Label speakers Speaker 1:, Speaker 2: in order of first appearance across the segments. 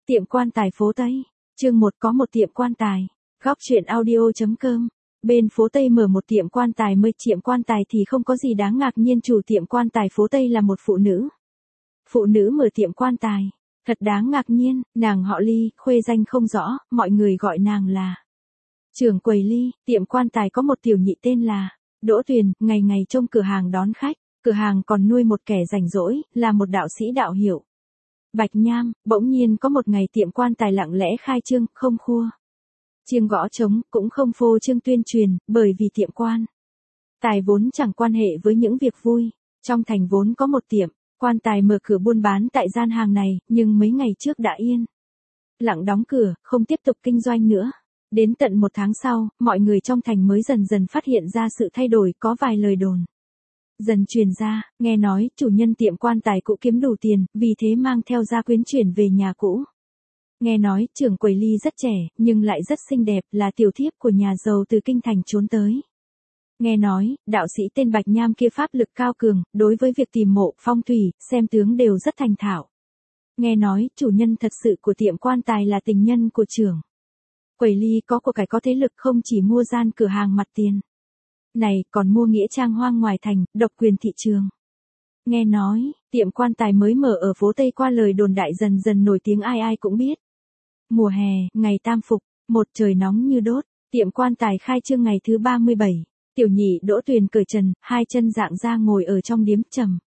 Speaker 1: Tiệm quan tài phố Tây. Chương 1 có một tiệm quan tài. Góc truyện audio.com. Bên phố Tây mở một tiệm quan tài mới. Tiệm quan tài thì không có gì đáng ngạc nhiên, chủ tiệm quan tài phố Tây là một phụ nữ. Phụ nữ mở tiệm quan tài. Thật đáng ngạc nhiên, nàng họ Ly, khuê danh không rõ, mọi người gọi nàng là trưởng quầy Ly. Tiệm quan tài có một tiểu nhị tên là Đỗ Tuyền, ngày ngày trông cửa hàng đón khách, cửa hàng còn nuôi một kẻ rảnh rỗi, là một đạo sĩ đạo hiệu Bạch Nham. Bỗng nhiên có một ngày tiệm quan tài lặng lẽ khai trương, không khua chiêng gõ trống, cũng không phô trương tuyên truyền, bởi vì tiệm quan tài vốn chẳng quan hệ với những việc vui. Trong thành vốn có một tiệm quan tài mở cửa buôn bán tại gian hàng này, nhưng mấy ngày trước đã yên lặng đóng cửa, không tiếp tục kinh doanh nữa. Đến tận 1 tháng sau, mọi người trong thành mới dần dần phát hiện ra sự thay đổi. Có vài lời đồn dần truyền ra, nghe nói chủ nhân tiệm quan tài cũ kiếm đủ tiền, vì thế mang theo gia quyến chuyển về nhà cũ. Nghe nói trưởng quầy Ly rất trẻ, nhưng lại rất xinh đẹp, là tiểu thiếp của nhà giàu từ kinh thành trốn tới. Nghe nói, đạo sĩ tên Bạch Nham kia pháp lực cao cường, đối với việc tìm mộ, phong thủy, xem tướng đều rất thành thạo. Nghe nói, chủ nhân thật sự của tiệm quan tài là tình nhân của trưởng quầy Ly, có của cải có thế lực, không chỉ mua gian cửa hàng mặt tiền này, còn mua nghĩa trang hoang ngoài thành, độc quyền thị trường. Nghe nói, tiệm quan tài mới mở ở phố Tây qua lời đồn đại dần dần nổi tiếng, ai ai cũng biết. Mùa hè, ngày tam phục, một trời nóng như đốt, tiệm quan tài khai trương ngày thứ 37. Tiểu nhị Đỗ Tuyền cởi trần, 2 chân dạng ra ngồi ở trong điếm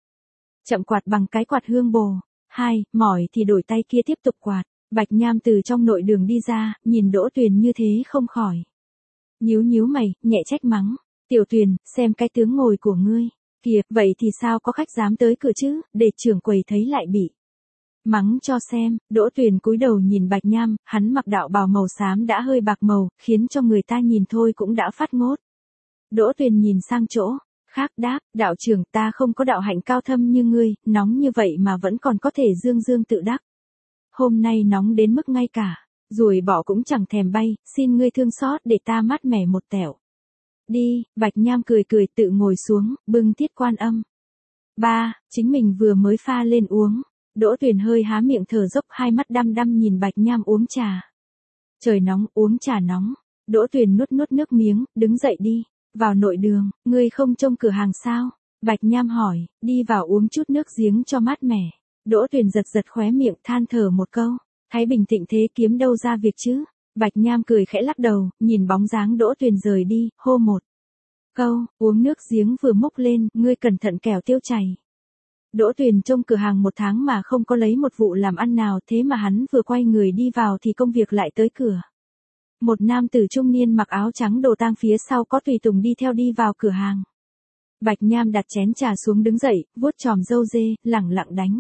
Speaker 1: chậm quạt bằng cái quạt hương bồ. Mỏi thì đổi tay kia tiếp tục quạt. Bạch Nham từ trong nội đường đi ra, nhìn Đỗ Tuyền như thế không khỏi nhíu mày, nhẹ trách mắng. Tiểu Tuyền, xem cái tướng ngồi của ngươi kìa, vậy thì sao có khách dám tới cửa chứ, để trưởng quầy thấy lại bị mắng cho xem. Đỗ Tuyền cúi đầu nhìn Bạch Nham, hắn mặc đạo bào màu xám đã hơi bạc màu, khiến cho người ta nhìn thôi cũng đã phát ngốt. Đỗ Tuyền nhìn sang chỗ khác đáp, đạo trưởng, ta không có đạo hạnh cao thâm như ngươi, nóng như vậy mà vẫn còn có thể dương tự đắc. Hôm nay nóng đến mức ngay cả ruồi bọ cũng chẳng thèm bay, xin ngươi thương xót để ta mát mẻ một tẹo đi. Bạch Nham cười tự ngồi xuống, bưng Thiết Quan Âm chính mình vừa mới pha lên uống. Đỗ Tuyền hơi há miệng thở dốc, 2 mắt đăm nhìn Bạch Nham uống trà. Trời nóng, uống trà nóng. Đỗ Tuyền nuốt nước miếng, đứng dậy đi vào nội đường. Ngươi không trông cửa hàng sao? Bạch Nham hỏi. Đi vào uống chút nước giếng cho mát mẻ. Đỗ Tuyền giật khóe miệng, than thở một câu. Thái bình thịnh thế kiếm đâu ra việc chứ? Bạch Nham cười khẽ lắc đầu, nhìn bóng dáng Đỗ Tuyền rời đi, hô một câu. Uống nước giếng vừa múc lên, ngươi cẩn thận kẻo tiêu chảy. Đỗ Tuyền trông cửa hàng 1 tháng mà không có lấy một vụ làm ăn nào, thế mà hắn vừa quay người đi vào thì công việc lại tới cửa. Một nam tử trung niên mặc áo trắng đồ tang, phía sau có tùy tùng đi theo, đi vào cửa hàng. Bạch Nham đặt chén trà xuống, đứng dậy, vuốt chòm râu dê, lẳng lặng đánh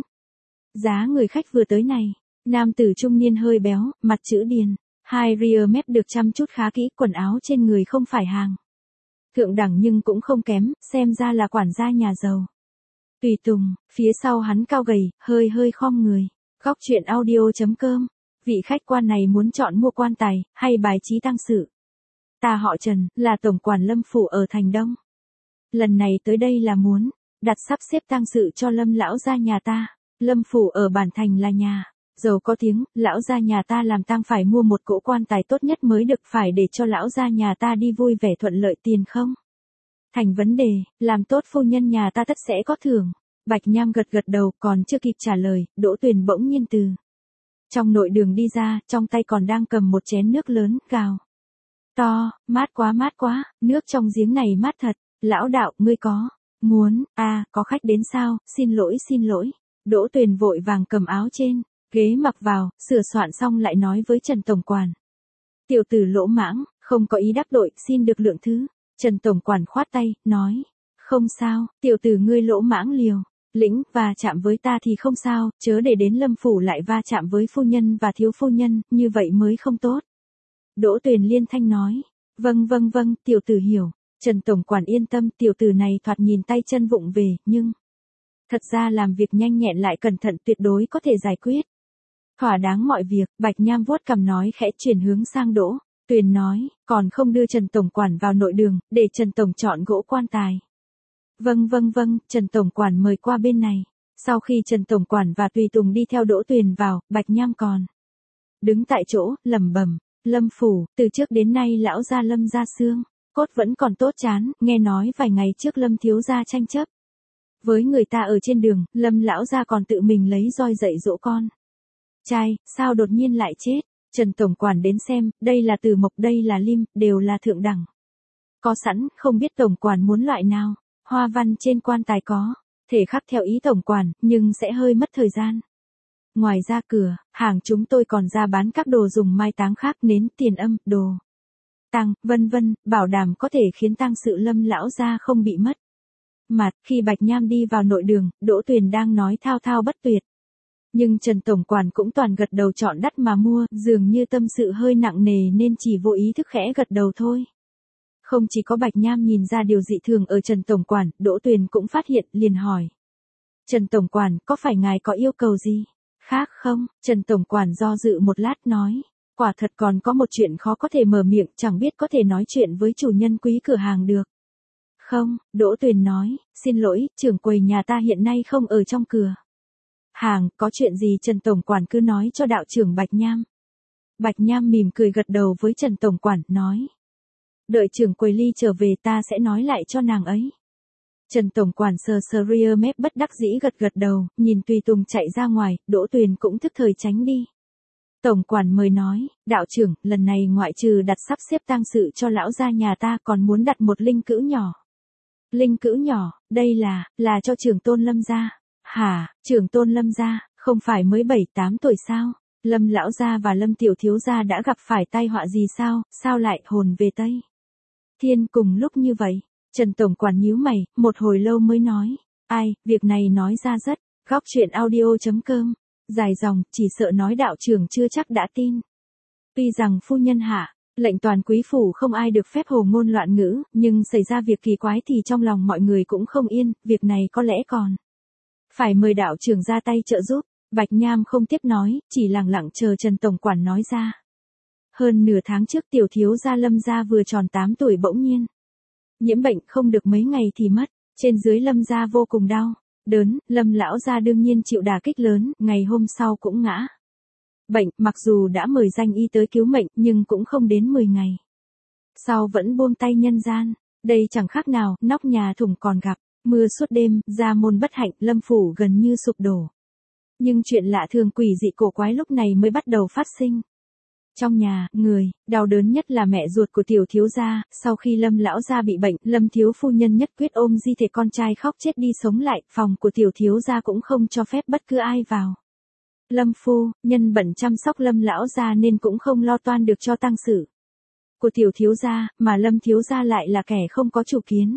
Speaker 1: giá người khách vừa tới này. Nam tử trung niên hơi béo, mặt chữ điền, 2 ria mép được chăm chút khá kỹ, quần áo trên người không phải hàng thượng đẳng nhưng cũng không kém, xem ra là quản gia nhà giàu. Tùy tùng, phía sau hắn cao gầy, hơi khom người. Góc truyện audio.com. Vị khách quan này muốn chọn mua quan tài, hay bài trí tang sự? Ta họ Trần, là tổng quản Lâm phủ ở thành Đông. Lần này tới đây là muốn đặt sắp xếp tang sự cho Lâm lão gia nhà ta. Lâm phủ ở bản thành là nhà giàu có tiếng, lão gia nhà ta làm tang phải mua một cỗ quan tài tốt nhất mới được, phải để cho lão gia nhà ta đi vui vẻ thuận lợi, tiền không thành vấn đề, làm tốt phu nhân nhà ta tất sẽ có thưởng. Bạch Nham gật đầu, còn chưa kịp trả lời, Đỗ Tuyền bỗng nhiên từ trong nội đường đi ra, trong tay còn đang cầm một chén nước lớn, gào to, mát quá, nước trong giếng này mát thật. Lão đạo, ngươi có muốn, có khách đến sao, xin lỗi. Đỗ Tuyền vội vàng cầm áo trên ghế mặc vào, sửa soạn xong lại nói với Trần tổng quản. Tiểu tử lỗ mãng, không có ý đắc tội, xin được lượng thứ. Trần tổng quản khoát tay, nói, không sao, tiểu tử ngươi lỗ mãng liều lĩnh và chạm với ta thì không sao, chớ để đến Lâm phủ lại va chạm với phu nhân và thiếu phu nhân, như vậy mới không tốt. Đỗ Tuyền liên thanh nói, vâng, tiểu tử hiểu. Trần tổng quản yên tâm, tiểu tử này thoạt nhìn tay chân vụng về, nhưng thật ra làm việc nhanh nhẹn lại cẩn thận, tuyệt đối có thể giải quyết thỏa đáng mọi việc. Bạch Nham vuốt cằm nói khẽ, chuyển hướng sang Đỗ Tuyền nói, còn không đưa Trần tổng quản vào nội đường, để Trần tổng chọn gỗ quan tài. Vâng, Trần tổng quản mời qua bên này. Sau khi Trần tổng quản và tùy tùng đi theo Đỗ Tuyền vào, Bạch Nham còn đứng tại chỗ, lẩm bẩm, Lâm phủ, từ trước đến nay lão gia Lâm gia xương, cốt vẫn còn tốt chán, nghe nói vài ngày trước Lâm thiếu gia tranh chấp. Với người ta ở trên đường, Lâm lão gia còn tự mình lấy roi dạy dỗ con. Trai, sao đột nhiên lại chết? Trần tổng quản đến xem, đây là từ mộc, đây là lim, đều là thượng đẳng. Có sẵn, không biết tổng quản muốn loại nào. Hoa văn trên quan tài có, thể khắc theo ý tổng quản, nhưng sẽ hơi mất thời gian. Ngoài ra cửa, hàng chúng tôi còn ra bán các đồ dùng mai táng khác, nến, tiền âm, đồ tang, vân vân, bảo đảm có thể khiến tang sự Lâm lão gia không bị mất mặt. Khi Bạch Nham đi vào nội đường, Đỗ Tuyền đang nói thao thao bất tuyệt. Nhưng Trần tổng quản cũng toàn gật đầu chọn đắt mà mua, dường như tâm sự hơi nặng nề nên chỉ vô ý thức khẽ gật đầu thôi. Không chỉ có Bạch Nham nhìn ra điều dị thường ở Trần tổng quản, Đỗ Tuyền cũng phát hiện, liền hỏi. Trần tổng quản, có phải ngài có yêu cầu gì khác không? Trần tổng quản do dự một lát nói. Quả thật còn có một chuyện khó có thể mở miệng, chẳng biết có thể nói chuyện với chủ nhân quý cửa hàng được không? Đỗ Tuyền nói, xin lỗi, trưởng quầy nhà ta hiện nay không ở trong cửa hàng, có chuyện gì Trần tổng quản cứ nói cho đạo trưởng Bạch Nham. Bạch Nham mỉm cười gật đầu với Trần tổng quản, nói. Đợi trưởng quầy Ly trở về ta sẽ nói lại cho nàng ấy. Trần tổng quản sờ sờ ria mép bất đắc dĩ gật gật đầu, nhìn Tùy Tùng chạy ra ngoài, Đỗ Tuyền cũng thức thời tránh đi. Tổng quản mời nói, đạo trưởng, lần này ngoại trừ đặt sắp xếp tang sự cho lão gia nhà ta còn muốn đặt một linh cữu nhỏ. Linh cữu nhỏ, đây là cho trưởng tôn Lâm gia. Hả, trưởng tôn Lâm gia, không phải mới 7-8 tuổi sao? Lâm lão gia và Lâm tiểu thiếu gia đã gặp phải tai họa gì sao lại hồn về Tây Thiên cùng lúc như vậy? Trần tổng quản nhíu mày, một hồi lâu mới nói, ai, việc này nói ra rất, góc truyện audio.com, dài dòng, chỉ sợ nói đạo trưởng chưa chắc đã tin. Tuy rằng phu nhân hạ, lệnh toàn quý phủ không ai được phép hồ ngôn loạn ngữ, nhưng xảy ra việc kỳ quái thì trong lòng mọi người cũng không yên, việc này có lẽ còn phải mời đạo trưởng ra tay trợ giúp. Bạch Nham không tiếp nói, chỉ lặng lặng chờ Trần tổng quản nói ra. Hơn nửa tháng trước tiểu thiếu gia Lâm gia vừa tròn 8 tuổi bỗng nhiên nhiễm bệnh, không được mấy ngày thì mất. Trên dưới Lâm gia vô cùng đau đớn, Lâm lão gia đương nhiên chịu đả kích lớn, ngày hôm sau cũng ngã bệnh, mặc dù đã mời danh y tới cứu mệnh, nhưng cũng không đến 10 ngày sau vẫn buông tay nhân gian. Đây chẳng khác nào nóc nhà thủng còn gặp mưa suốt đêm, gia môn bất hạnh, Lâm phủ gần như sụp đổ. Nhưng chuyện lạ thường quỷ dị cổ quái lúc này mới bắt đầu phát sinh. Trong nhà, người đau đớn nhất là mẹ ruột của tiểu thiếu gia. Sau khi Lâm lão gia bị bệnh, Lâm thiếu phu nhân nhất quyết ôm di thể con trai khóc chết đi sống lại, phòng của tiểu thiếu gia cũng không cho phép bất cứ ai vào. Lâm phu nhân bận chăm sóc Lâm lão gia nên cũng không lo toan được cho tang sự của tiểu thiếu gia, mà Lâm thiếu gia lại là kẻ không có chủ kiến.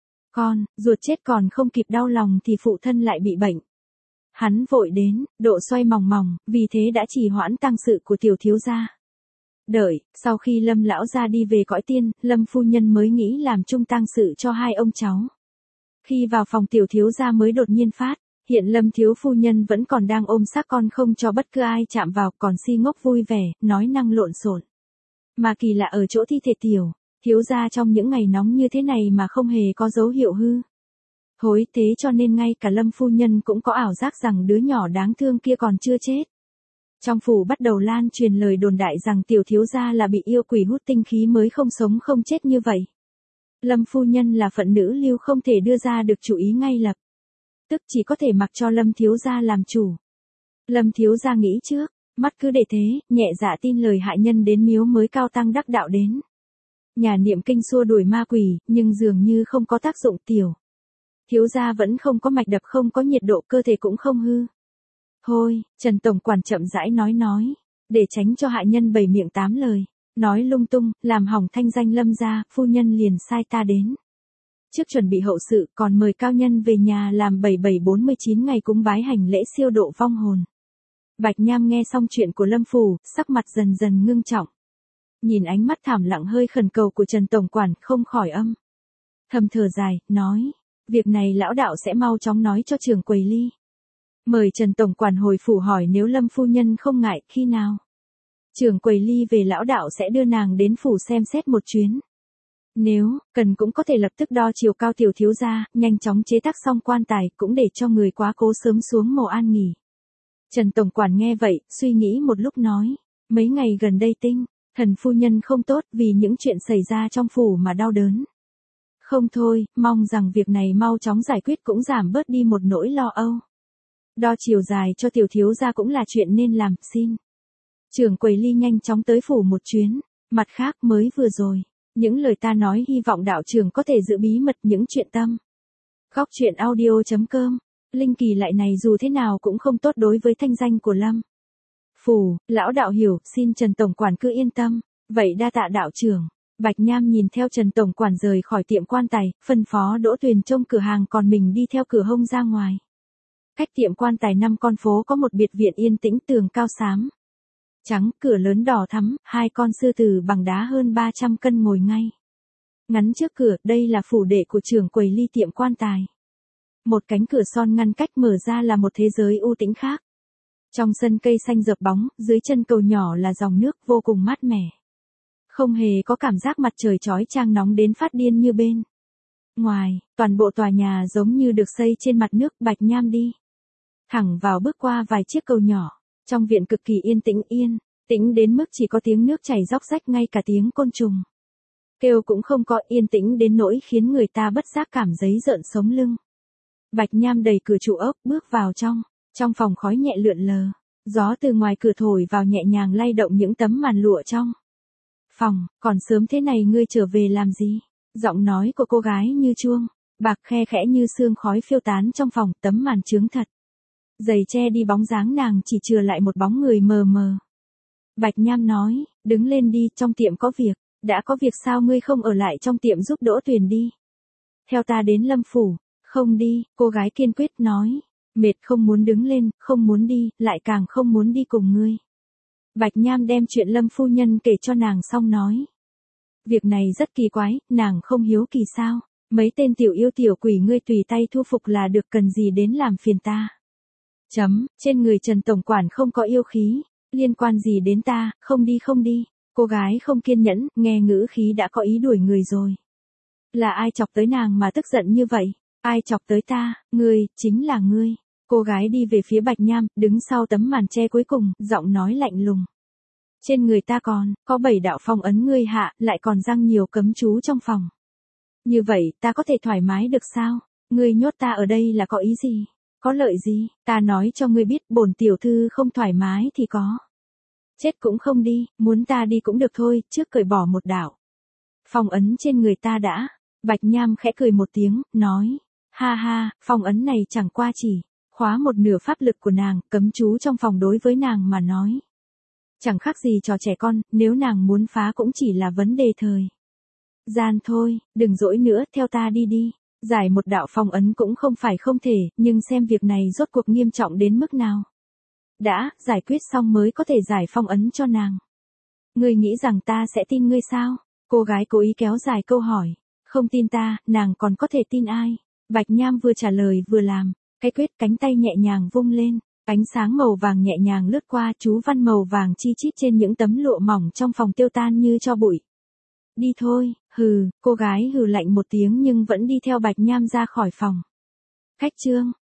Speaker 1: Con ruột chết còn không kịp đau lòng thì phụ thân lại bị bệnh. Hắn vội đến, độ xoay mòng mòng, vì thế đã trì hoãn tang sự của tiểu thiếu gia. Đợi, sau khi Lâm lão gia đi về cõi tiên, Lâm phu nhân mới nghĩ làm chung tang sự cho hai ông cháu. Khi vào phòng tiểu thiếu gia mới đột nhiên phát hiện Lâm thiếu phu nhân vẫn còn đang ôm xác con không cho bất cứ ai chạm vào, còn si ngốc vui vẻ, nói năng lộn xộn. Mà kỳ lạ ở chỗ thi thể tiểu thiếu gia trong những ngày nóng như thế này mà không hề có dấu hiệu hư hối, thế cho nên ngay cả Lâm phu nhân cũng có ảo giác rằng đứa nhỏ đáng thương kia còn chưa chết. Trong phủ bắt đầu lan truyền lời đồn đại rằng tiểu thiếu gia là bị yêu quỷ hút tinh khí mới không sống không chết như vậy. Lâm phu nhân là phận nữ lưu không thể đưa ra được chủ ý ngay lập tức, chỉ có thể mặc cho Lâm thiếu gia làm chủ. Lâm thiếu gia nghĩ trước, mắt cứ để thế, nhẹ dạ tin lời hại nhân đến miếu mới cao tăng đắc đạo đến nhà niệm kinh xua đuổi ma quỷ, nhưng dường như không có tác dụng. Tiểu thiếu gia vẫn không có mạch đập, không có nhiệt độ, cơ thể cũng không hư. Thôi, Trần tổng quản chậm rãi nói, để tránh cho hại nhân bảy miệng tám lời, nói lung tung, làm hỏng thanh danh Lâm gia, phu nhân liền sai ta đến trước chuẩn bị hậu sự, còn mời cao nhân về nhà làm 7749 ngày cúng bái hành lễ siêu độ vong hồn. Bạch Nham nghe xong chuyện của Lâm phủ, sắc mặt dần dần ngưng trọng. Nhìn ánh mắt thảm lặng hơi khẩn cầu của Trần tổng quản, không khỏi thầm thở dài, nói, việc này lão đạo sẽ mau chóng nói cho trưởng quầy Ly. Mời Trần tổng quản hồi phủ hỏi nếu Lâm phu nhân không ngại, khi nào trưởng quầy Ly về lão đạo sẽ đưa nàng đến phủ xem xét một chuyến. Nếu cần cũng có thể lập tức đo chiều cao tiểu thiếu gia, nhanh chóng chế tác xong quan tài, cũng để cho người quá cố sớm xuống mồ an nghỉ. Trần tổng quản nghe vậy, suy nghĩ một lúc nói, Mấy ngày gần đây thần phu nhân không tốt vì những chuyện xảy ra trong phủ mà đau đớn. Không thôi, mong rằng việc này mau chóng giải quyết cũng giảm bớt đi một nỗi lo âu. Đo chiều dài cho tiểu thiếu gia cũng là chuyện nên làm, xin. Trưởng quầy Ly nhanh chóng tới phủ một chuyến, mặt khác mới vừa rồi, những lời ta nói hy vọng đạo trưởng có thể giữ bí mật những chuyện tâm. Góc truyện audio.com, Linh kỳ lại này dù thế nào cũng không tốt đối với thanh danh của Lâm phủ, lão đạo hiểu, xin Trần tổng quản cứ yên tâm, vậy đa tạ đạo trưởng. Bạch Nham nhìn theo Trần tổng quản rời khỏi tiệm quan tài, phân phó Đỗ Tuyền trông cửa hàng còn mình đi theo cửa hông ra ngoài. Cách tiệm quan tài 5 con phố có một biệt viện yên tĩnh, tường cao xám trắng, cửa lớn đỏ thắm, 2 con sư tử bằng đá hơn 300 cân ngồi ngay ngắn trước cửa, đây là phủ đệ của trưởng quầy Ly tiệm quan tài. Một cánh cửa son ngăn cách mở ra là một thế giới u tĩnh khác. Trong sân cây xanh rợp bóng, dưới chân cầu nhỏ là dòng nước vô cùng mát mẻ. Không hề có cảm giác mặt trời chói chang nóng đến phát điên như bên ngoài, toàn bộ tòa nhà giống như được xây trên mặt nước. Bạch Nham đi thẳng vào, bước qua vài chiếc cầu nhỏ. Trong viện cực kỳ yên tĩnh đến mức chỉ có tiếng nước chảy róc rách, ngay cả tiếng côn trùng kêu cũng không có, yên tĩnh đến nỗi khiến người ta bất giác cảm thấy rợn sống lưng. Bạch Nham đẩy cửa trụ ốc, bước vào trong phòng khói nhẹ lượn lờ, gió từ ngoài cửa thổi vào nhẹ nhàng lay động những tấm màn lụa trong phòng. Còn sớm thế này ngươi trở về làm gì? Giọng nói của cô gái như chuông bạc khe khẽ như sương khói phiêu tán trong phòng, tấm màn chướng thật dày che đi bóng dáng nàng, chỉ chừa lại một bóng người mờ mờ. Bạch Nham nói, đứng lên đi, trong tiệm có việc. Đã có việc sao ngươi không ở lại trong tiệm giúp Đỗ Tuyền đi? Theo ta đến Lâm phủ. Không đi, cô gái kiên quyết nói. Mệt, không muốn đứng lên, không muốn đi, lại càng không muốn đi cùng ngươi. Bạch Nham đem chuyện Lâm phu nhân kể cho nàng xong nói. Việc này rất kỳ quái, nàng không hiếu kỳ sao? Mấy tên tiểu yêu tiểu quỷ ngươi tùy tay thu phục là được, cần gì đến làm phiền ta? Trên người Trần tổng quản không có yêu khí, liên quan gì đến ta? Không đi. Cô gái không kiên nhẫn, nghe ngữ khí đã có ý đuổi người rồi. Là ai chọc tới nàng mà tức giận như vậy? Ai chọc tới ta? Ngươi, chính là ngươi. Cô gái đi về phía Bạch Nham, đứng sau tấm màn che cuối cùng, giọng nói lạnh lùng. Trên người ta còn có 7 đạo phong ấn ngươi hạ, lại còn răng nhiều cấm chú trong phòng. Như vậy, ta có thể thoải mái được sao? Ngươi nhốt ta ở đây là có ý gì? Có lợi gì? Ta nói cho ngươi biết, bổn tiểu thư không thoải mái thì có chết cũng không đi, muốn ta đi cũng được thôi, trước cởi bỏ một đạo phong ấn trên người ta đã. Bạch Nham khẽ cười một tiếng, nói, ha ha, phong ấn này chẳng qua chỉ khóa một nửa pháp lực của nàng, cấm chú trong phòng đối với nàng mà nói chẳng khác gì trò trẻ con, nếu nàng muốn phá cũng chỉ là vấn đề thời gian thôi. Đừng dỗi nữa, theo ta đi. Giải một đạo phong ấn cũng không phải không thể, nhưng xem việc này rốt cuộc nghiêm trọng đến mức nào. Đã, giải quyết xong mới có thể giải phong ấn cho nàng. Ngươi nghĩ rằng ta sẽ tin ngươi sao? Cô gái cố ý kéo dài câu hỏi. Không tin ta, nàng còn có thể tin ai? Bạch Nham vừa trả lời vừa làm. Cái quyết, cánh tay nhẹ nhàng vung lên. Ánh sáng màu vàng nhẹ nhàng lướt qua, chú văn màu vàng chi chít trên những tấm lụa mỏng trong phòng tiêu tan như tro bụi. Đi thôi, hừ, cô gái hừ lạnh một tiếng nhưng vẫn đi theo Bạch Nham ra khỏi phòng. Khách trương,